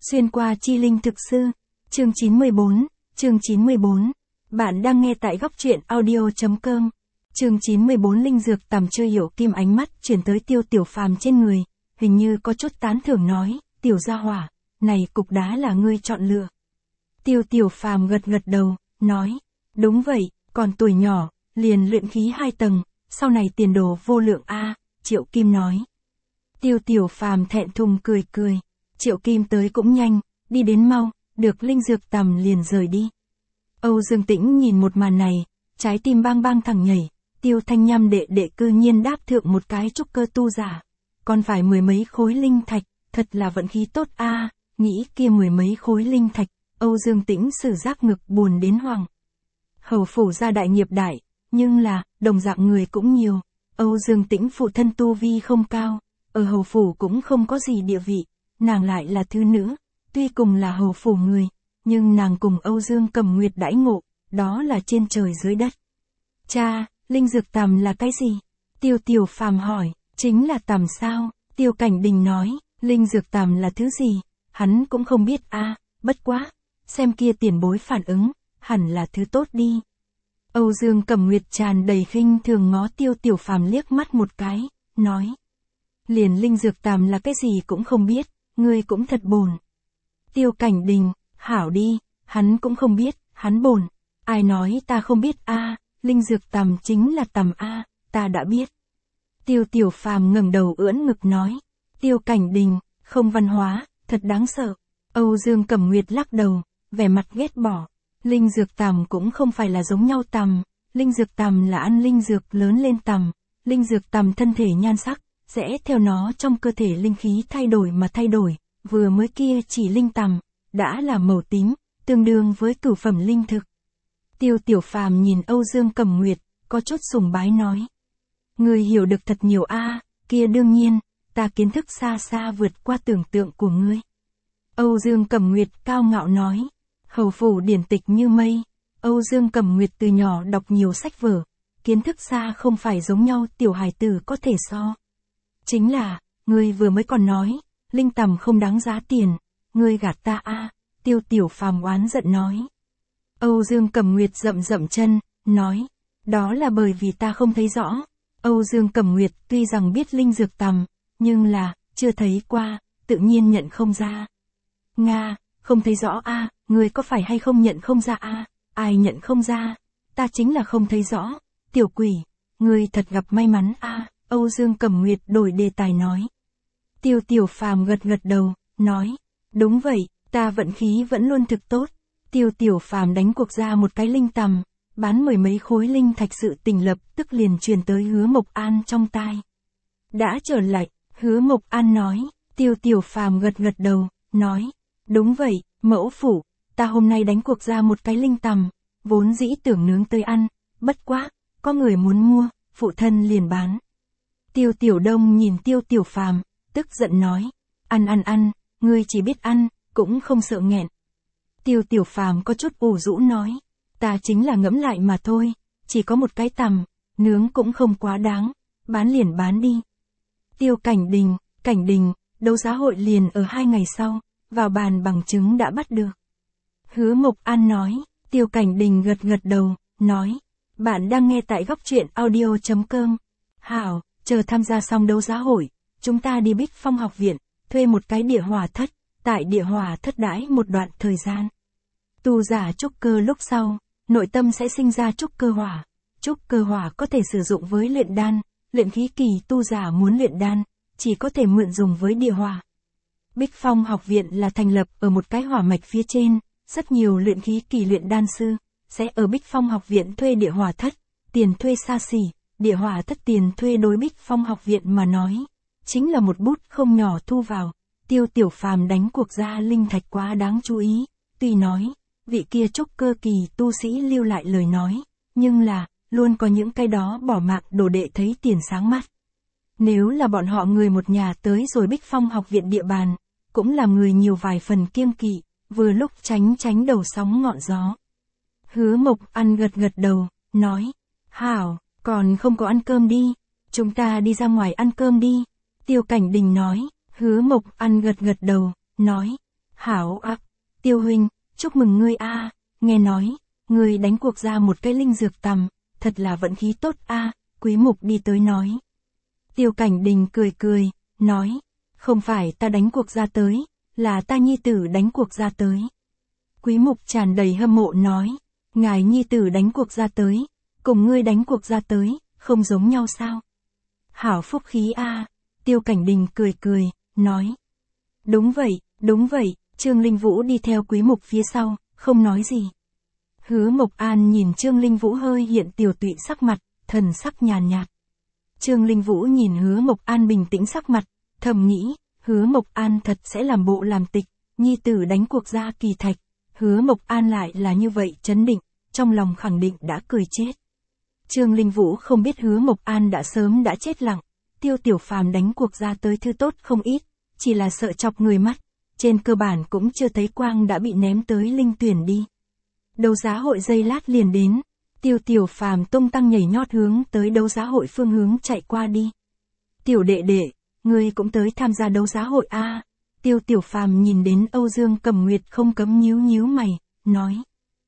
Xuyên qua chi linh thực sư. Chương 94. Bạn đang nghe tại góc truyện audio.com. Chương 94 linh dược tầm chưa hiểu kim ánh mắt chuyển tới Tiêu Tiểu Phàm trên người, hình như có chút tán thưởng nói, tiểu gia hỏa, này cục đá là ngươi chọn lựa. Tiêu Tiểu Phàm gật gật đầu, nói, đúng vậy, còn tuổi nhỏ, liền luyện khí 2 tầng, sau này tiền đồ vô lượng a. Triệu Kim nói. Tiêu Tiểu Phàm thẹn thùng cười cười, Triệu Kim tới cũng nhanh, đi đến mau, được linh dược tầm liền rời đi. Âu Dương Tĩnh nhìn một màn này, trái tim bang bang thẳng nhảy, Tiêu Thanh Nham đệ đệ cư nhiên đáp thượng một cái trúc cơ tu giả, còn phải mười mấy khối linh thạch, thật là vận khí tốt a. Nghĩ kia mười mấy khối linh thạch, Âu Dương Tĩnh sử giác ngực buồn đến hoảng. Hầu phủ gia đại nghiệp đại, nhưng là, đồng dạng người cũng nhiều. Âu Dương Tĩnh phụ thân tu vi không cao, ở hầu phủ cũng không có gì địa vị, nàng lại là thứ nữ, tuy cùng là hầu phủ người, nhưng nàng cùng Âu Dương Cầm Nguyệt đãi ngộ, đó là trên trời dưới đất. Cha, linh dược tầm là cái gì? Tiêu Tiểu Phàm hỏi, chính là tầm sao? Tiêu Cảnh Đình nói, linh dược tầm là thứ gì? Hắn cũng không biết a, bất quá, xem kia tiền bối phản ứng, hẳn là thứ tốt đi. Âu Dương Cẩm Nguyệt tràn đầy khinh thường ngó Tiêu Tiểu Phàm liếc mắt một cái, nói. Liền linh dược tầm là cái gì cũng không biết, ngươi cũng thật bồn. Tiêu Cảnh Đình, hảo đi, hắn cũng không biết, hắn bồn. Ai nói ta không biết a, linh dược tầm chính là tầm a, ta đã biết. Tiêu Tiểu Phàm ngẩng đầu ưỡn ngực nói. Tiêu Cảnh Đình, không văn hóa, thật đáng sợ. Âu Dương Cẩm Nguyệt lắc đầu, vẻ mặt ghét bỏ. Linh dược tầm cũng không phải là giống nhau tầm, linh dược tầm là ăn linh dược lớn lên tầm, linh dược tầm thân thể nhan sắc, sẽ theo nó trong cơ thể linh khí thay đổi mà thay đổi, vừa mới kia chỉ linh tầm, đã là màu tím, tương đương với cửu phẩm linh thực. Tiêu Tiểu Phàm nhìn Âu Dương Cẩm Nguyệt, có chút sùng bái nói. Người hiểu được thật nhiều a, kia đương nhiên, ta kiến thức xa xa vượt qua tưởng tượng của ngươi. Âu Dương Cẩm Nguyệt cao ngạo nói. Hầu phủ điển tịch như mây, Âu Dương Cẩm Nguyệt từ nhỏ đọc nhiều sách vở, kiến thức xa không phải giống nhau tiểu hài tử có thể so. Chính là, ngươi vừa mới còn nói, linh tầm không đáng giá tiền, ngươi gạt ta a. Tiêu Tiểu Phàm oán giận nói. Âu Dương Cẩm Nguyệt rậm rậm chân, nói, đó là bởi vì ta không thấy rõ. Âu Dương Cẩm Nguyệt tuy rằng biết linh dược tầm, nhưng là, chưa thấy qua, tự nhiên nhận không ra. Nga, không thấy rõ a, ngươi có phải hay không nhận không ra a? Ai nhận không ra? Ta chính là không thấy rõ. Tiểu quỷ, ngươi thật gặp may mắn a. Âu Dương Cẩm Nguyệt đổi đề tài nói. Tiêu Tiểu Phàm gật gật đầu, nói, đúng vậy, ta vận khí vẫn luôn thực tốt. Tiêu Tiểu Phàm đánh cuộc ra một cái linh tầm, bán mười mấy khối linh thạch, sự tình lập tức liền truyền tới Hứa Mộc An trong tai. Đã trở lại, Hứa Mộc An nói. Tiêu Tiểu Phàm gật gật đầu, nói, đúng vậy, mẫu phủ, ta hôm nay đánh cuộc ra một cái linh tầm, vốn dĩ tưởng nướng tới ăn, bất quá, có người muốn mua, phụ thân liền bán. Tiêu Tiểu Đông nhìn Tiêu Tiểu Phàm, tức giận nói, ăn, ngươi chỉ biết ăn, cũng không sợ nghẹn. Tiêu Tiểu Phàm có chút ủ rũ nói, ta chính là ngẫm lại mà thôi, chỉ có một cái tầm, nướng cũng không quá đáng, bán liền bán đi. Tiêu Cảnh Đình, đấu giá hội liền ở 2 ngày sau. Vào bàn bằng chứng đã bắt được. Hứa Mộc An nói. Tiêu Cảnh Đình gật gật đầu, nói. Bạn đang nghe tại góc truyện audio.com. Hảo, chờ tham gia xong đấu giá hội, chúng ta đi Bích Phong học viện, thuê một cái địa hỏa thất, tại địa hỏa thất đãi một đoạn thời gian. Tu giả trúc cơ lúc sau, nội tâm sẽ sinh ra trúc cơ hỏa. Trúc cơ hỏa có thể sử dụng với luyện đan, luyện khí kỳ tu giả muốn luyện đan, chỉ có thể mượn dùng với địa hỏa. Bích Phong học viện là thành lập ở một cái hỏa mạch phía trên, rất nhiều luyện khí kỳ luyện đan sư, sẽ ở Bích Phong học viện thuê địa hỏa thất, tiền thuê xa xỉ, địa hỏa thất tiền thuê đối Bích Phong học viện mà nói, chính là một bút không nhỏ thu vào. Tiêu Tiểu Phàm đánh cuộc ra linh thạch quá đáng chú ý, tuy nói, vị kia trúc cơ kỳ tu sĩ lưu lại lời nói, nhưng là, luôn có những cái đó bỏ mạng đồ đệ thấy tiền sáng mắt. Nếu là bọn họ người một nhà tới rồi Bích Phong học viện địa bàn, cũng làm người nhiều vài phần kiêng kỵ, vừa lúc tránh đầu sóng ngọn gió. Hứa Mộc An gật gật đầu, nói, hảo, còn không có ăn cơm đi, chúng ta đi ra ngoài ăn cơm đi. Tiêu Cảnh Đình nói. Hứa Mộc An gật gật đầu, nói, Hảo ác, Tiêu huynh, chúc mừng ngươi a, nghe nói, ngươi đánh cuộc ra một cái linh dược tầm, thật là vận khí tốt a, Quý Mục đi tới nói. Tiêu Cảnh Đình cười cười, nói, không phải ta đánh cuộc ra tới, là ta nhi tử đánh cuộc ra tới. Quý Mục tràn đầy hâm mộ nói, ngài nhi tử đánh cuộc ra tới, cùng ngươi đánh cuộc ra tới, không giống nhau sao? Hảo phúc khí a, Tiêu Cảnh Đình cười cười, nói. Đúng vậy, Trương Linh Vũ đi theo Quý Mục phía sau, không nói gì. Hứa Mộc An nhìn Trương Linh Vũ hơi hiện tiểu tụy sắc mặt, thần sắc nhàn nhạt. Trương Linh Vũ nhìn Hứa Mộc An bình tĩnh sắc mặt, thầm nghĩ, Hứa Mộc An thật sẽ làm bộ làm tịch, nhi tử đánh cuộc ra kỳ thạch. Hứa Mộc An lại là như vậy chấn định, trong lòng khẳng định đã cười chết. Trương Linh Vũ không biết Hứa Mộc An đã sớm đã chết lặng, Tiêu Tiểu Phàm đánh cuộc ra tới thứ tốt không ít, chỉ là sợ chọc người mắt, trên cơ bản cũng chưa thấy quang đã bị ném tới linh tuyển đi. Đấu giá hội giây lát liền đến, Tiêu Tiểu Phàm tung tăng nhảy nhót hướng tới đấu giá hội phương hướng chạy qua đi. Tiểu đệ đệ, ngươi cũng tới tham gia đấu giá hội a? Tiêu Tiểu Phàm nhìn đến Âu Dương Cẩm Nguyệt không cấm nhíu mày, nói.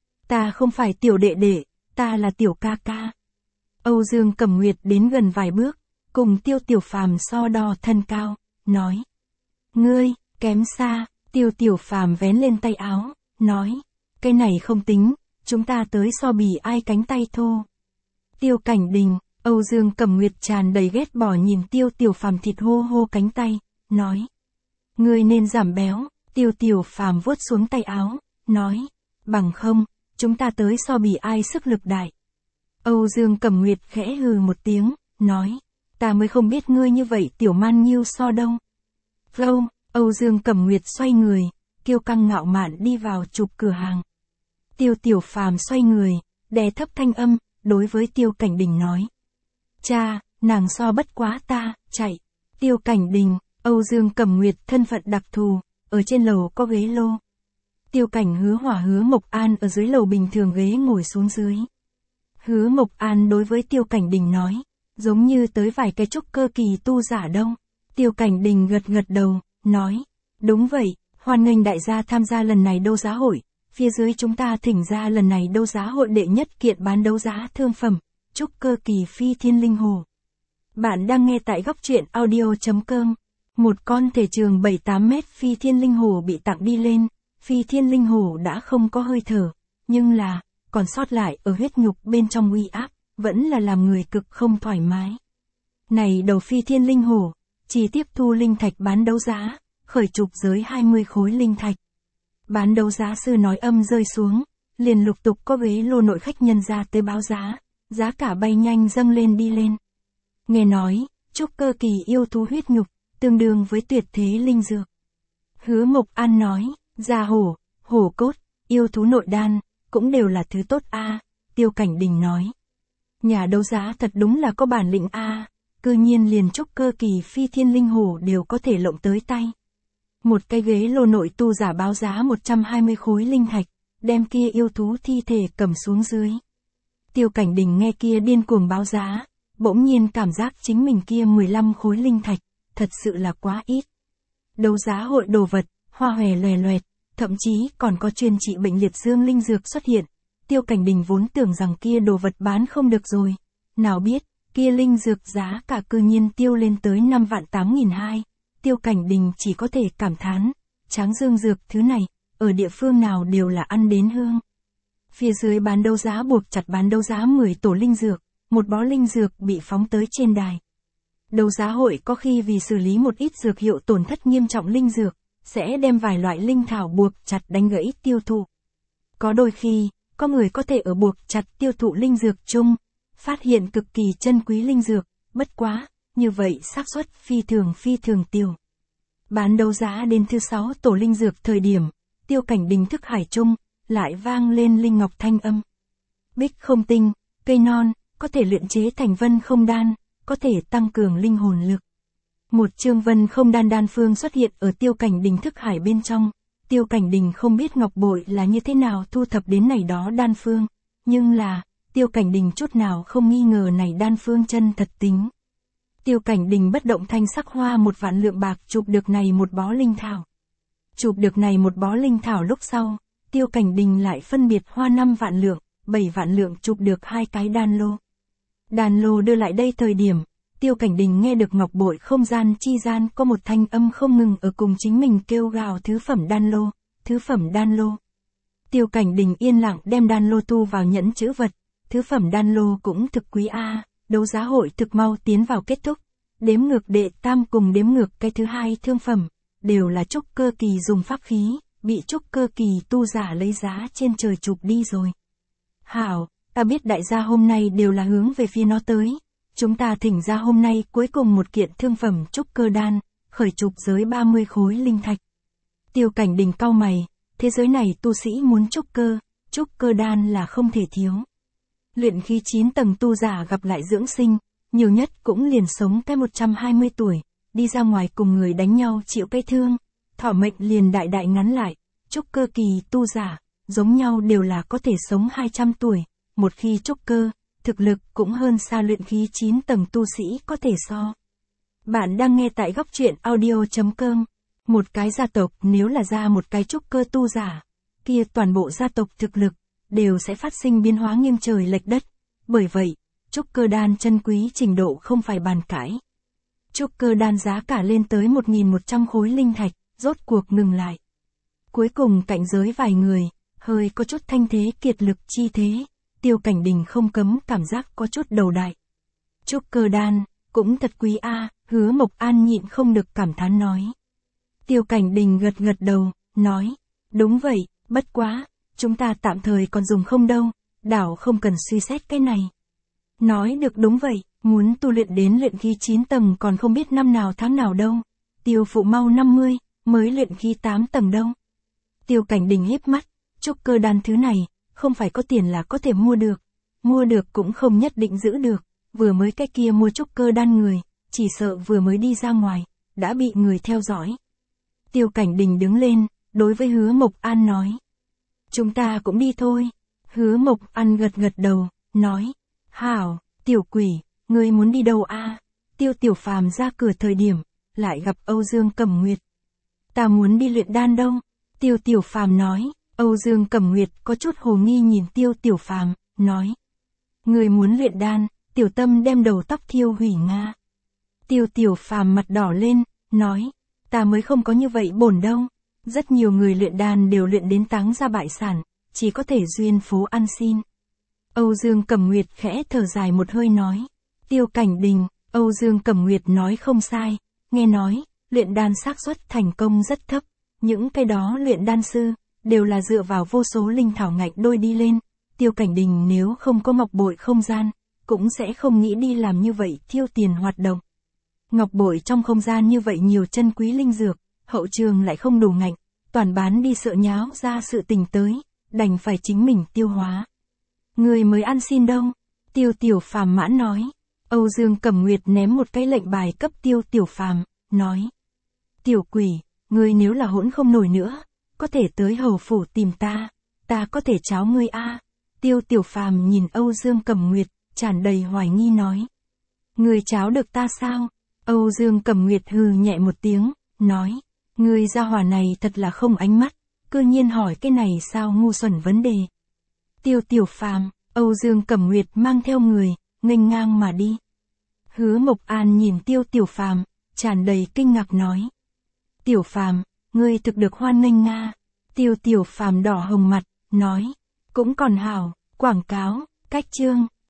Ta không phải tiểu đệ đệ, ta là tiểu ca ca. Âu Dương Cẩm Nguyệt đến gần vài bước, cùng Tiêu Tiểu Phàm so đo thân cao, nói. Ngươi, kém xa, Tiêu Tiểu Phàm vén lên tay áo, nói. Cái này không tính, chúng ta tới so bì ai cánh tay thô. Tiêu Cảnh Đình, Âu Dương Cẩm Nguyệt tràn đầy ghét bỏ nhìn Tiêu Tiểu Phàm thịt hô hô cánh tay, nói. Ngươi nên giảm béo, Tiêu Tiểu Phàm vuốt xuống tay áo, nói. Bằng không, chúng ta tới so bì ai sức lực đại. Âu Dương Cẩm Nguyệt khẽ hừ một tiếng, nói. Ta mới không biết ngươi như vậy tiểu man nhiêu so đâu. Flow, Âu Dương Cẩm Nguyệt xoay người, kiêu căng ngạo mạn đi vào chụp cửa hàng. Tiêu Tiểu Phàm xoay người, đè thấp thanh âm, đối với Tiêu Cảnh Đình nói. Cha, nàng so bất quá ta, chạy. Tiêu Cảnh Đình, Âu Dương Cẩm Nguyệt thân phận đặc thù, ở trên lầu có ghế lô. Tiêu Cảnh Hứa Hỏa Hứa Mộc An ở dưới lầu bình thường ghế ngồi xuống dưới. Hứa Mộc An đối với Tiêu Cảnh Đình nói, giống như tới vài cái trúc cơ kỳ tu giả đâu. Tiêu Cảnh Đình gật đầu, nói, đúng vậy, hoan nghênh đại gia tham gia lần này đấu giá hội, phía dưới chúng ta thỉnh ra lần này đấu giá hội đệ nhất kiện bán đấu giá thương phẩm, trúc cơ kỳ phi thiên linh hồ. Bạn đang nghe tại góc truyện audio.com. Một con thể trường 7-8 mét phi thiên linh hồ bị tặng đi lên, phi thiên linh hồ đã không có hơi thở, nhưng là, còn sót lại ở huyết nhục bên trong uy áp, vẫn là làm người cực không thoải mái. Này đầu phi thiên linh hồ, chỉ tiếp thu linh thạch bán đấu giá, khởi trục giới 20 khối linh thạch. Bán đấu giá sư nói âm rơi xuống, liền lục tục có ghế lô nội khách nhân ra tới báo giá cả bay nhanh dâng lên đi lên. Nghe nói, trúc cơ kỳ yêu thú huyết nhục, tương đương với tuyệt thế linh dược. Hứa Mộc An nói, da hổ, hổ cốt, yêu thú nội đan, cũng đều là thứ tốt a. Tiêu Cảnh Đình nói. Nhà đấu giá thật đúng là có bản lĩnh a, cư nhiên liền trúc cơ kỳ phi thiên linh hổ đều có thể lộng tới tay. Một cái ghế lô nội tu giả báo giá 120 khối linh thạch, đem kia yêu thú thi thể cầm xuống dưới. Tiêu Cảnh Đình nghe kia điên cuồng báo giá, bỗng nhiên cảm giác chính mình kia 15 khối linh thạch, thật sự là quá ít. Đấu giá hội đồ vật, hoa hòe loè loẹt, thậm chí còn có chuyên trị bệnh liệt dương linh dược xuất hiện. Tiêu Cảnh Đình vốn tưởng rằng kia đồ vật bán không được rồi. Nào biết, kia linh dược giá cả cư nhiên tiêu lên tới 5.8.200. Tiêu Cảnh Đình chỉ có thể cảm thán, tráng dương dược thứ này, ở địa phương nào đều là ăn đến hương. Phía dưới bán đấu giá buộc chặt bán đấu giá 10 tổ linh dược, một bó linh dược bị phóng tới trên đài. Đấu giá hội có khi vì xử lý một ít dược hiệu tổn thất nghiêm trọng linh dược, sẽ đem vài loại linh thảo buộc chặt đánh gãy tiêu thụ. Có đôi khi, có người có thể ở buộc chặt tiêu thụ linh dược chung, phát hiện cực kỳ chân quý linh dược, bất quá, như vậy xác suất phi thường tiêu. Bán đấu giá đến thứ 6 tổ linh dược thời điểm, Tiêu Cảnh Đình thức hải chung, lại vang lên linh ngọc thanh âm. Bích không tinh, cây non, có thể luyện chế thành vân không đan, có thể tăng cường linh hồn lực. Một chương vân không đan đan phương xuất hiện ở Tiêu Cảnh Đình thức hải bên trong. Tiêu Cảnh Đình không biết ngọc bội là như thế nào thu thập đến này đó đan phương, nhưng là, Tiêu Cảnh Đình chút nào không nghi ngờ này đan phương chân thật tính. Tiêu Cảnh Đình bất động thanh sắc hoa 1 vạn lượng bạc chụp được này một bó linh thảo. Chụp được này một bó linh thảo lúc sau, Tiêu Cảnh Đình lại phân biệt hoa 5 vạn lượng, 7 vạn lượng chụp được 2 cái đan lô. Đan lô đưa lại đây thời điểm, Tiêu Cảnh Đình nghe được ngọc bội không gian chi gian có một thanh âm không ngừng ở cùng chính mình kêu gào thứ phẩm đan lô, thứ phẩm đan lô. Tiêu Cảnh Đình yên lặng đem đan lô tu vào nhẫn chữ vật, thứ phẩm đan lô cũng thực quý a, đấu giá hội thực mau tiến vào kết thúc. Đếm ngược đệ tam cùng đếm ngược cái thứ hai thương phẩm, đều là trúc cơ kỳ dùng pháp khí, bị trúc cơ kỳ tu giả lấy giá trên trời chụp đi rồi. Hảo, ta biết đại gia hôm nay đều là hướng về phía nó tới. Chúng ta thỉnh ra hôm nay cuối cùng một kiện thương phẩm trúc cơ đan, khởi chụp giới 30 khối linh thạch. Tiêu Cảnh Đình cau mày, thế giới này tu sĩ muốn trúc cơ đan là không thể thiếu. Luyện khí 9 tầng tu giả gặp lại dưỡng sinh, nhiều nhất cũng liền sống cái 120 tuổi, đi ra ngoài cùng người đánh nhau chịu cái thương, thọ mệnh liền đại đại ngắn lại, trúc cơ kỳ tu giả, giống nhau đều là có thể sống 200 tuổi, một khi trúc cơ, thực lực cũng hơn xa luyện khí 9 tầng tu sĩ có thể so. Bạn đang nghe tại góc truyện audio.com, một cái gia tộc nếu là ra một cái trúc cơ tu giả, kia toàn bộ gia tộc thực lực, đều sẽ phát sinh biến hóa nghiêng trời lệch đất, bởi vậy, trúc cơ đan chân quý trình độ không phải bàn cãi. Trúc cơ đan giá cả lên tới 1.100 khối linh thạch, rốt cuộc ngừng lại. Cuối cùng cạnh giới vài người, hơi có chút thanh thế kiệt lực chi thế, Tiêu Cảnh Đình không cấm cảm giác có chút đầu đại. Trúc cơ đan, cũng thật quý a, Hứa Mộc An nhịn không được cảm thán nói. Tiêu Cảnh Đình gật gật đầu, nói, đúng vậy, bất quá, chúng ta tạm thời còn dùng không đâu, đảo không cần suy xét cái này. Nói được đúng vậy, muốn tu luyện đến luyện khí 9 tầng còn không biết năm nào tháng nào đâu. Tiêu phụ mau 50, mới luyện khí 8 tầng đâu. Tiêu Cảnh Đình híp mắt, trúc cơ đan thứ này, không phải có tiền là có thể mua được cũng không nhất định giữ được, vừa mới cái kia mua trúc cơ đan người, chỉ sợ vừa mới đi ra ngoài, đã bị người theo dõi. Tiêu Cảnh Đình đứng lên, đối với Hứa Mộc An nói. Chúng ta cũng đi thôi. Hứa Mộc An gật gật đầu, nói. Hảo, tiểu quỷ, ngươi muốn đi đâu a? Tiêu Tiểu Phàm ra cửa thời điểm, lại gặp Âu Dương Cẩm Nguyệt. Ta muốn đi luyện đan đâu? Tiêu Tiểu Phàm nói. Âu Dương Cẩm Nguyệt có chút hồ nghi nhìn Tiêu Tiểu Phàm, nói. Ngươi muốn luyện đan, tiểu tâm đem đầu tóc thiêu hủy nga. Tiêu Tiểu Phàm mặt đỏ lên, nói. Ta mới không có như vậy bổn đâu. Rất nhiều người luyện đan đều luyện đến táng ra bại sản, chỉ có thể duyên phố ăn xin. Âu Dương Cẩm Nguyệt khẽ thở dài một hơi nói. Tiêu Cảnh Đình, Âu Dương Cẩm Nguyệt nói không sai, nghe nói, luyện đan xác suất thành công rất thấp, những cái đó luyện đan sư, đều là dựa vào vô số linh thảo ngạch đôi đi lên, Tiêu Cảnh Đình nếu không có ngọc bội không gian, cũng sẽ không nghĩ đi làm như vậy tiêu tiền hoạt động. Ngọc bội trong không gian như vậy nhiều chân quý linh dược, hậu trường lại không đủ ngạch, toàn bán đi sợ nháo ra sự tình tới, đành phải chính mình tiêu hóa. Người mới ăn xin đâu? Tiêu Tiểu Phàm mãn nói. Âu Dương Cẩm Nguyệt ném một cái lệnh bài cấp Tiêu Tiểu Phàm, nói. Tiểu quỷ, ngươi nếu là hỗn không nổi nữa, có thể tới hầu phủ tìm ta có thể cháo ngươi a. Tiêu Tiểu Phàm nhìn Âu Dương Cẩm Nguyệt, tràn đầy hoài nghi nói. Ngươi cháo được ta sao? Âu Dương Cẩm Nguyệt hừ nhẹ một tiếng, nói. Ngươi gia hỏa này thật là không ánh mắt, cư nhiên hỏi cái này sao ngu xuẩn vấn đề. Tiêu Tiểu Phàm, Âu Dương Cẩm Nguyệt mang theo người, nghênh ngang mà đi. Hứa Mộc An nhìn Tiêu Tiểu Phàm, tràn đầy kinh ngạc nói. Tiểu Phàm, ngươi thực được hoan nghênh nga. Tiêu Tiểu Phàm đỏ hồng mặt, nói. Cũng còn hảo, quảng cáo, cách chương.